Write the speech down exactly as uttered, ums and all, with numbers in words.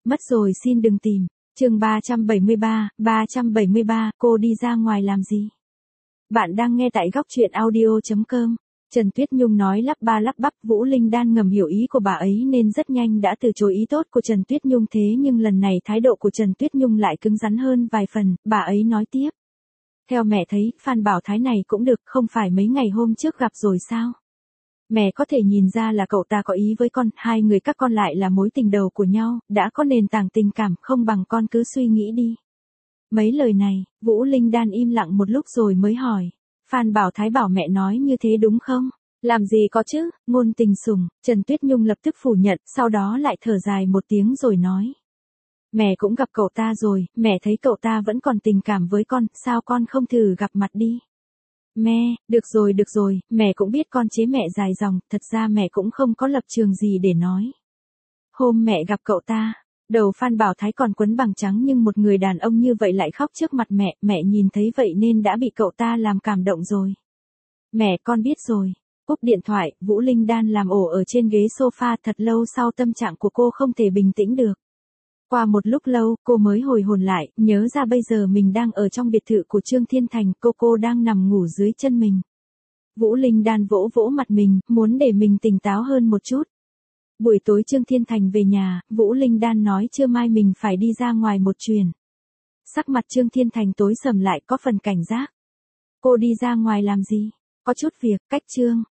Mất rồi xin đừng tìm. Chương ba trăm bảy mươi ba, ba trăm bảy mươi ba, cô đi ra ngoài làm gì? Bạn đang nghe tại góc truyện audio chấm com. Trần Tuyết Nhung nói lắp ba lắp bắp, Vũ Linh Đan ngầm hiểu ý của bà ấy nên rất nhanh đã từ chối ý tốt của Trần Tuyết Nhung, thế nhưng lần này thái độ của Trần Tuyết Nhung lại cứng rắn hơn vài phần, bà ấy nói tiếp. Theo mẹ thấy, Phan Bảo Thái này cũng được, không phải mấy ngày hôm trước gặp rồi sao? Mẹ có thể nhìn ra là cậu ta có ý với con, hai người các con lại là mối tình đầu của nhau, đã có nền tảng tình cảm, không bằng con cứ suy nghĩ đi. Mấy lời này, Vũ Linh Đan im lặng một lúc rồi mới hỏi. Phan Bảo Thái bảo mẹ nói như thế đúng không? Làm gì có chứ, ngôn tình sủng. Trần Tuyết Nhung lập tức phủ nhận, sau đó lại thở dài một tiếng rồi nói. Mẹ cũng gặp cậu ta rồi, mẹ thấy cậu ta vẫn còn tình cảm với con, sao con không thử gặp mặt đi? Mẹ, được rồi được rồi, mẹ cũng biết con chế mẹ dài dòng, thật ra mẹ cũng không có lập trường gì để nói. Hôm mẹ gặp cậu ta, đầu Phan Bảo Thái còn quấn bằng trắng nhưng một người đàn ông như vậy lại khóc trước mặt mẹ, mẹ nhìn thấy vậy nên đã bị cậu ta làm cảm động rồi. Mẹ con biết rồi. Cúp điện thoại, Vũ Linh Đan làm ổ ở trên ghế sofa thật lâu sau tâm trạng của cô không thể bình tĩnh được. Qua một lúc lâu, cô mới hồi hồn lại, nhớ ra bây giờ mình đang ở trong biệt thự của Trương Thiên Thành, cô cô đang nằm ngủ dưới chân mình. Vũ Linh Đan vỗ vỗ mặt mình, muốn để mình tỉnh táo hơn một chút. Buổi tối Trương Thiên Thành về nhà, Vũ Linh Đan nói trưa mai mình phải đi ra ngoài một chuyến. Sắc mặt Trương Thiên Thành tối sầm lại, có phần cảnh giác. Cô đi ra ngoài làm gì? Có chút việc, cách Trương.